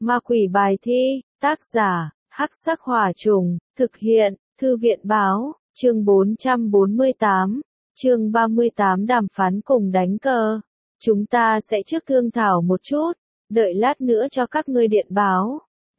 Ma quỷ bài thi, tác giả, Hắc Sắc Hỏa Trùng, thực hiện, Thư viện báo, chương 448, chương 38 đàm phán cùng đánh cờ. Chúng ta sẽ trước thương thảo một chút, đợi lát nữa cho các ngươi điện báo.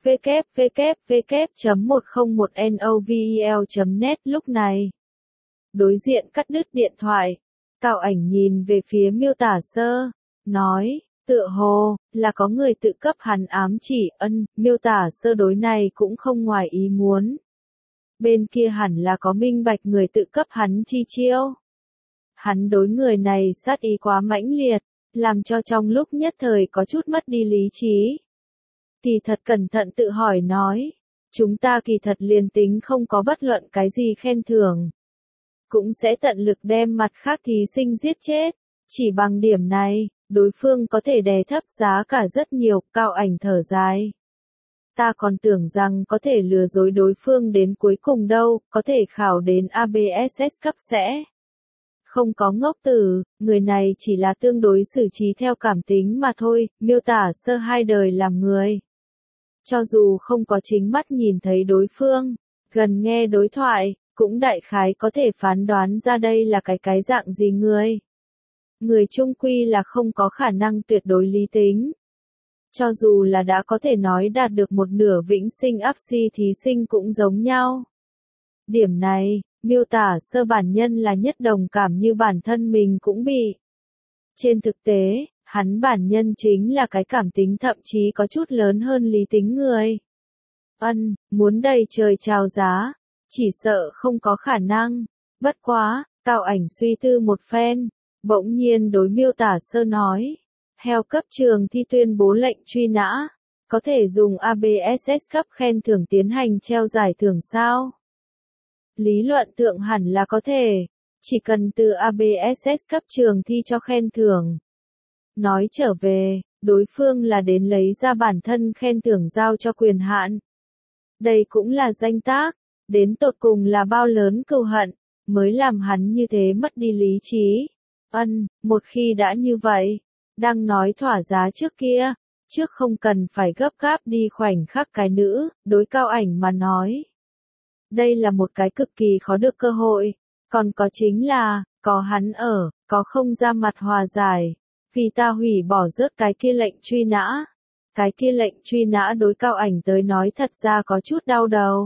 www.101novel.net lúc này. Đối diện cắt đứt điện thoại, Cao Ảnh nhìn về phía Miêu Tả Sơ, nói, tựa hồ, là có người tự cấp hắn ám chỉ. Miêu Tả Sơ đối này cũng không ngoài ý muốn. Bên kia hẳn là có minh bạch người tự cấp hắn chi chiêu. Hắn đối người này sát ý quá mãnh liệt, làm cho trong lúc nhất thời có chút mất đi lý trí. Thì thật cẩn thận tự hỏi nói, chúng ta kỳ thật liền tính không có bất luận cái gì khen thưởng, cũng sẽ tận lực đem mặt khác thí sinh giết chết. Chỉ bằng điểm này, đối phương có thể đè thấp giá cả rất nhiều. Cao Ảnh thở dài. Ta còn tưởng rằng có thể lừa dối đối phương đến cuối cùng đâu, có thể khảo đến ABSS cấp sẽ. Không có ngốc tử, người này chỉ là tương đối xử trí theo cảm tính mà thôi. Miêu Tả Sơ hai đời làm người. Cho dù không có chính mắt nhìn thấy đối phương, gần nghe đối thoại, cũng đại khái có thể phán đoán ra đây là cái dạng gì người. Người chung quy là không có khả năng tuyệt đối lý tính. Cho dù là đã có thể nói đạt được một nửa vĩnh sinh áp si thí sinh cũng giống nhau. Điểm này, Miêu Tả Sơ bản nhân là nhất đồng cảm như bản thân mình cũng bị. Trên thực tế, hắn bản nhân chính là cái cảm tính thậm chí có chút lớn hơn lý tính người. Muốn đầy trời chào giá, chỉ sợ không có khả năng. Bất quá, Cao Ảnh suy tư một phen, bỗng nhiên đối Miêu Tả Sơ nói, theo cấp trường thi tuyên bố lệnh truy nã, có thể dùng ABSS cấp khen thưởng tiến hành treo giải thưởng sao? Lý luận thượng hẳn là có thể, chỉ cần từ ABSS cấp trường thi cho khen thưởng. Nói trở về, đối phương là đến lấy ra bản thân khen thưởng giao cho quyền hạn. Đây cũng là danh tác, đến tột cùng là bao lớn cừu hận, mới làm hắn như thế mất đi lý trí. Một khi đã như vậy, đang nói thỏa giá trước kia, trước không cần phải gấp gáp đi khoảnh khắc cái nữ, đối Cao Ảnh mà nói. Đây là một cái cực kỳ khó được cơ hội, còn có chính là, có hắn ở, có không ra mặt hòa giải, vì ta hủy bỏ rớt cái kia lệnh truy nã. Cái kia lệnh truy nã đối Cao Ảnh tới nói thật ra có chút đau đầu.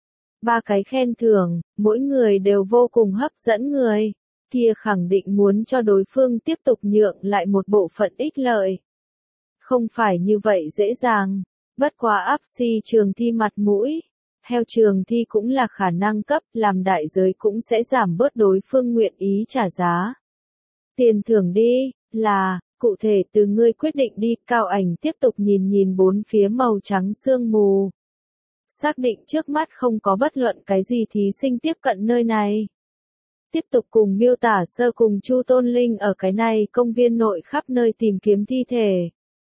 3 cái khen thưởng, mỗi người đều vô cùng hấp dẫn người, kia khẳng định muốn cho đối phương tiếp tục nhượng lại một bộ phận ích lợi. Không phải như vậy dễ dàng, bất quá áp si trường thi mặt mũi. Theo trường thi cũng là khả năng cấp, làm đại giới cũng sẽ giảm bớt đối phương nguyện ý trả giá. Tiền thưởng đi, là, cụ thể từ ngươi quyết định đi. Cao Ảnh tiếp tục nhìn bốn phía màu trắng sương mù. Xác định trước mắt không có bất luận cái gì thí sinh tiếp cận nơi này. Tiếp tục cùng Miêu Tả Sơ cùng Chu Tôn Linh ở cái này công viên nội khắp nơi tìm kiếm thi thể.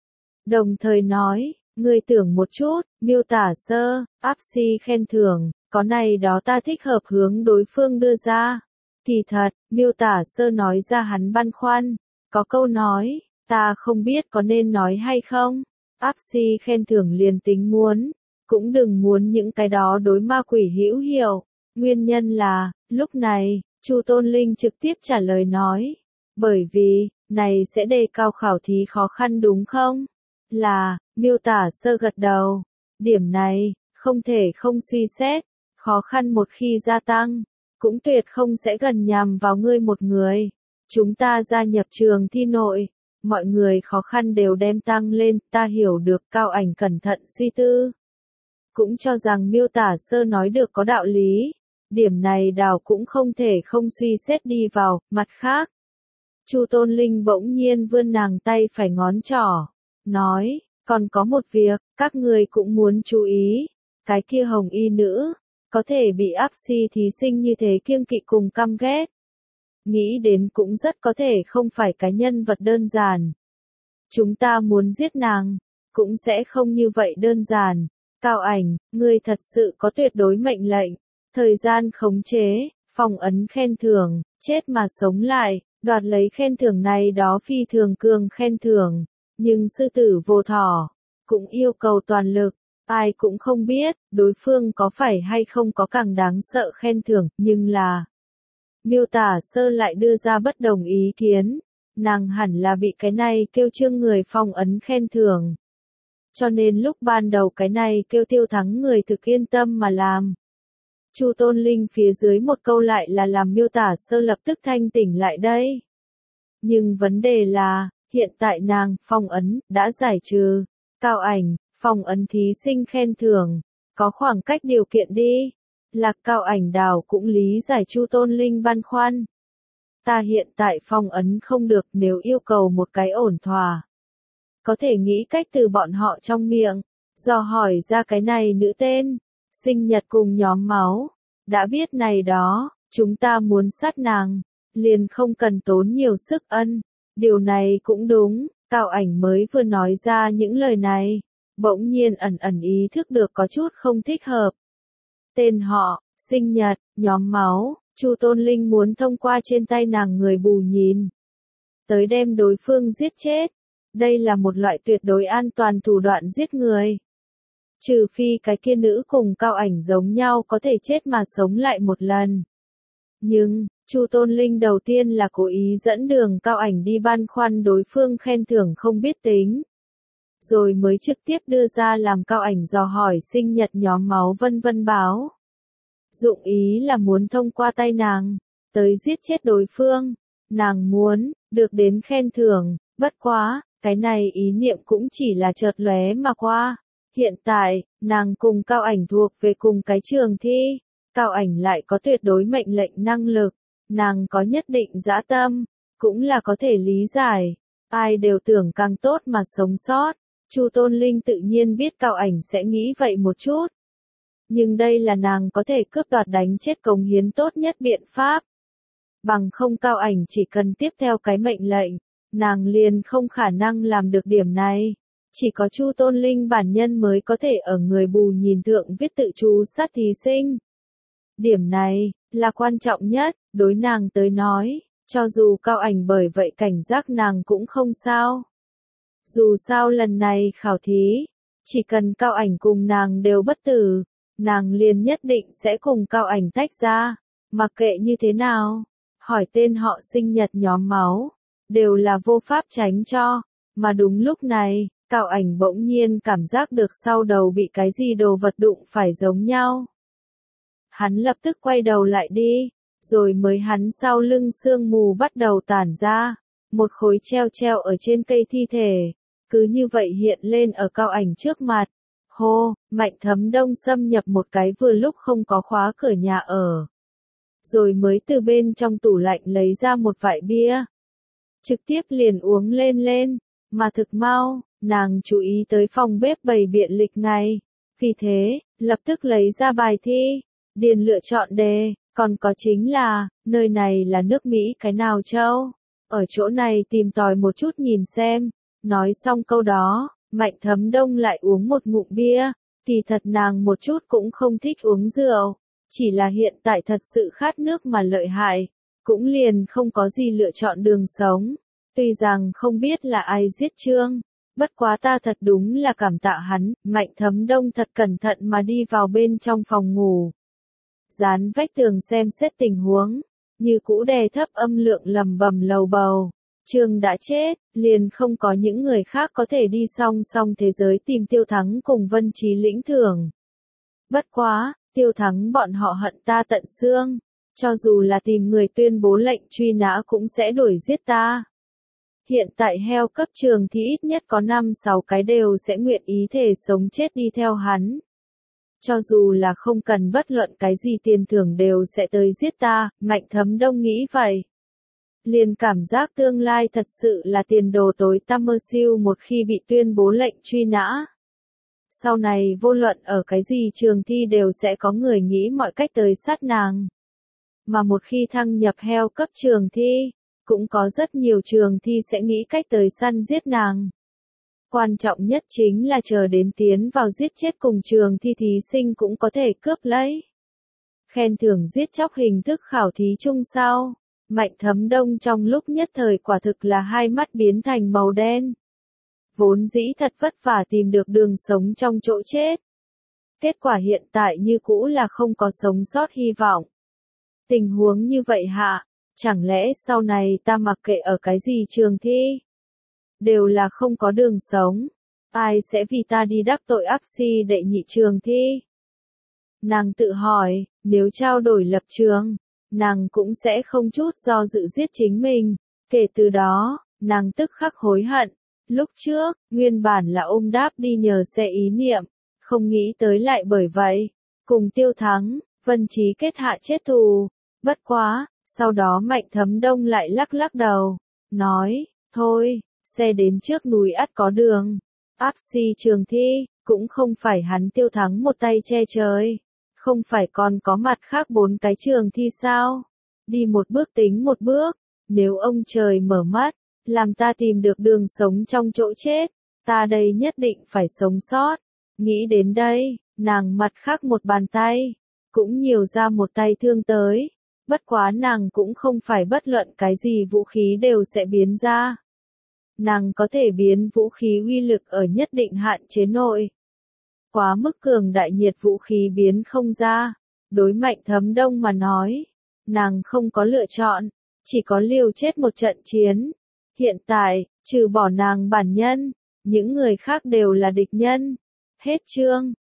Đồng thời nói, ngươi tưởng một chút, Miêu Tả Sơ, áp si khen thưởng, có này đó ta thích hợp hướng đối phương đưa ra. Kỳ thật, Miêu Tả Sơ nói ra hắn băn khoăn, có câu nói, ta không biết có nên nói hay không. Áp si khen thưởng liền tính muốn, cũng đừng muốn những cái đó đối ma quỷ hữu hiệu. Nguyên nhân là, lúc này, Chu Tôn Linh trực tiếp trả lời nói, bởi vì, này sẽ đề cao khảo thí khó khăn đúng không? Là, Miêu Tả Sơ gật đầu. Điểm này, không thể không suy xét, khó khăn một khi gia tăng, cũng tuyệt không sẽ gần nhằm vào ngươi một người. Chúng ta gia nhập trường thi nội, mọi người khó khăn đều đem tăng lên, ta hiểu được. Cao Ảnh cẩn thận suy tư. Cũng cho rằng Miêu Tả Sơ nói được có đạo lý. Điểm này đảo cũng không thể không suy xét đi vào. Mặt khác, Chu Tôn Linh bỗng nhiên vươn nàng tay phải ngón trỏ, nói, còn có một việc, các người cũng muốn chú ý. Cái kia hồng y nữ, có thể bị áp si thí sinh như thế kiêng kỵ cùng căm ghét. Nghĩ đến cũng rất có thể không phải cái nhân vật đơn giản. Chúng ta muốn giết nàng, cũng sẽ không như vậy đơn giản. Cao Ảnh, ngươi thật sự có tuyệt đối mệnh lệnh, thời gian khống chế, phong ấn khen thưởng, chết mà sống lại, đoạt lấy khen thưởng này đó phi thường cường khen thưởng, nhưng sư tử vô thỏ, cũng yêu cầu toàn lực. Ai cũng không biết, đối phương có phải hay không có càng đáng sợ khen thưởng, nhưng là Miêu Tả Sơ lại đưa ra bất đồng ý kiến. Nàng hẳn là bị cái này kêu trương người phong ấn khen thưởng. Cho nên lúc ban đầu cái này kêu Tiêu Thắng người thực yên tâm mà làm. Chu Tôn Linh phía dưới một câu lại là làm Miêu Tả Sơ lập tức thanh tỉnh lại đây. Nhưng vấn đề là, hiện tại nàng, phong ấn, đã giải trừ. Cao Ảnh, phong ấn thí sinh khen thưởng, có khoảng cách điều kiện đi. Lạc Cao Ảnh đảo cũng lý giải Chu Tôn Linh băn khoăn. Ta hiện tại phong ấn không được, nếu yêu cầu một cái ổn thỏa. Có thể nghĩ cách từ bọn họ trong miệng, dò hỏi ra cái này nữ tên, sinh nhật cùng nhóm máu. Đã biết này đó, chúng ta muốn sát nàng, liền không cần tốn nhiều sức ân. Điều này cũng đúng, Cao Ảnh mới vừa nói ra những lời này, bỗng nhiên ẩn ẩn ý thức được có chút không thích hợp. Tên họ, sinh nhật, nhóm máu, Chu Tôn Linh muốn thông qua trên tay nàng người bù nhìn, tới đem đối phương giết chết. Đây là một loại tuyệt đối an toàn thủ đoạn giết người. Trừ phi cái kia nữ cùng Cao Ảnh giống nhau có thể chết mà sống lại một lần. Nhưng, Chu Tôn Linh đầu tiên là cố ý dẫn đường Cao Ảnh đi băn khoăn đối phương khen thưởng không biết tính. Rồi mới trực tiếp đưa ra làm Cao Ảnh dò hỏi sinh nhật nhóm máu vân vân báo. Dụng ý là muốn thông qua tay nàng, tới giết chết đối phương. Nàng muốn, được đến khen thưởng, bất quá, cái này ý niệm cũng chỉ là chợt lóe mà qua. Hiện tại, nàng cùng Cao Ảnh thuộc về cùng cái trường thi. Cao Ảnh lại có tuyệt đối mệnh lệnh năng lực. Nàng có nhất định dã tâm, cũng là có thể lý giải. Ai đều tưởng càng tốt mà sống sót. Chu Tôn Linh tự nhiên biết Cao Ảnh sẽ nghĩ vậy một chút. Nhưng đây là nàng có thể cướp đoạt đánh chết cống hiến tốt nhất biện pháp. Bằng không Cao Ảnh chỉ cần tiếp theo cái mệnh lệnh, nàng liền không khả năng làm được điểm này. Chỉ có Chu Tôn Linh bản nhân mới có thể ở người bù nhìn thượng viết tự chú sát thí sinh. Điểm này, là quan trọng nhất, đối nàng tới nói, cho dù Cao Ảnh bởi vậy cảnh giác nàng cũng không sao. Dù sao lần này khảo thí, chỉ cần Cao Ảnh cùng nàng đều bất tử, nàng liền nhất định sẽ cùng Cao Ảnh tách ra, mặc kệ như thế nào, hỏi tên họ sinh nhật nhóm máu, đều là vô pháp tránh cho, mà đúng lúc này, Cao Ảnh bỗng nhiên cảm giác được sau đầu bị cái gì đồ vật đụng phải giống nhau. Hắn lập tức quay đầu lại đi, rồi mới hắn sau lưng sương mù bắt đầu tản ra, một khối treo ở trên cây thi thể, cứ như vậy hiện lên ở Cao Ảnh trước mặt. Hô, Mạnh Thấm Đông xâm nhập một cái vừa lúc không có khóa cửa nhà ở. Rồi mới từ bên trong tủ lạnh lấy ra một vại bia. Trực tiếp liền uống lên, mà thực mau, nàng chú ý tới phòng bếp bày biện lịch ngày. Vì thế, lập tức lấy ra bài thi, điền lựa chọn đề, còn có chính là, nơi này là nước Mỹ cái nào châu? Ở chỗ này tìm tòi một chút nhìn xem. Nói xong câu đó, Mạnh Thấm Đông lại uống một ngụm bia, thì thật nàng một chút cũng không thích uống rượu, chỉ là hiện tại thật sự khát nước mà lợi hại, cũng liền không có gì lựa chọn đường sống. Tuy rằng không biết là ai giết Trương, bất quá ta thật đúng là cảm tạ hắn. Mạnh Thấm Đông thật cẩn thận mà đi vào bên trong phòng ngủ, dán vách tường xem xét tình huống, như cũ đè thấp âm lượng lầm bầm lầu bầu. Trương đã chết, liền không có những người khác có thể đi song song thế giới tìm Tiêu Thắng cùng Vân Trí lĩnh thưởng. Bất quá, Tiêu Thắng bọn họ hận ta tận xương, cho dù là tìm người tuyên bố lệnh truy nã cũng sẽ đuổi giết ta. Hiện tại heo cấp trường thì ít nhất có 5-6 cái đều sẽ nguyện ý thể sống chết đi theo hắn. Cho dù là không cần bất luận cái gì tiền thưởng đều sẽ tới giết ta, Mạnh Thấm Đông nghĩ vậy. Liền cảm giác tương lai thật sự là tiền đồ tối tăm mơ siêu một khi bị tuyên bố lệnh truy nã. Sau này vô luận ở cái gì trường thi đều sẽ có người nghĩ mọi cách tới sát nàng. Mà một khi thăng nhập heo cấp trường thi, cũng có rất nhiều trường thi sẽ nghĩ cách tới săn giết nàng. Quan trọng nhất chính là chờ đến tiến vào giết chết cùng trường thi thí sinh cũng có thể cướp lấy. Khen thưởng giết chóc hình thức khảo thí chung sau. Mạnh Thấm Đông trong lúc nhất thời quả thực là hai mắt biến thành màu đen. vốn dĩ thật vất vả tìm được đường sống trong chỗ chết. Kết quả hiện tại như cũ là không có sống sót hy vọng. Tình huống như vậy hạ, chẳng lẽ sau này ta mặc kệ ở cái gì trường thi? Đều là không có đường sống. Ai sẽ vì ta đi đắc tội áp si đệ nhị trường thi? Nàng tự hỏi, nếu trao đổi lập trường, nàng cũng sẽ không chút do dự giết chính mình. Kể từ đó, nàng tức khắc hối hận. Lúc trước, nguyên bản là ôm đáp đi nhờ xe ý niệm, không nghĩ tới lại bởi vậy. Cùng Tiêu Thắng, Vân Trí kết hạ chết thù. Bất quá, sau đó Mạnh Thấm Đông lại lắc lắc đầu, nói, thôi, xe đến trước núi ắt có đường. Áp si trường thi, cũng không phải hắn Tiêu Thắng một tay che trời. Không phải còn có mặt khác 4 cái trường thi sao? Đi một bước tính một bước, nếu ông trời mở mắt, làm ta tìm được đường sống trong chỗ chết, ta đây nhất định phải sống sót. Nghĩ đến đây, nàng mặt khác một bàn tay, cũng nhiều ra một tay thương tới. Bất quá nàng cũng không phải bất luận cái gì vũ khí đều sẽ biến ra. Nàng có thể biến vũ khí uy lực ở nhất định hạn chế nội. Quá mức cường đại nhiệt vũ khí biến không ra. Đối Mạnh Thấm Đông mà nói, nàng không có lựa chọn, chỉ có liều chết một trận chiến. Hiện tại, trừ bỏ nàng bản nhân, những người khác đều là địch nhân. Hết chương.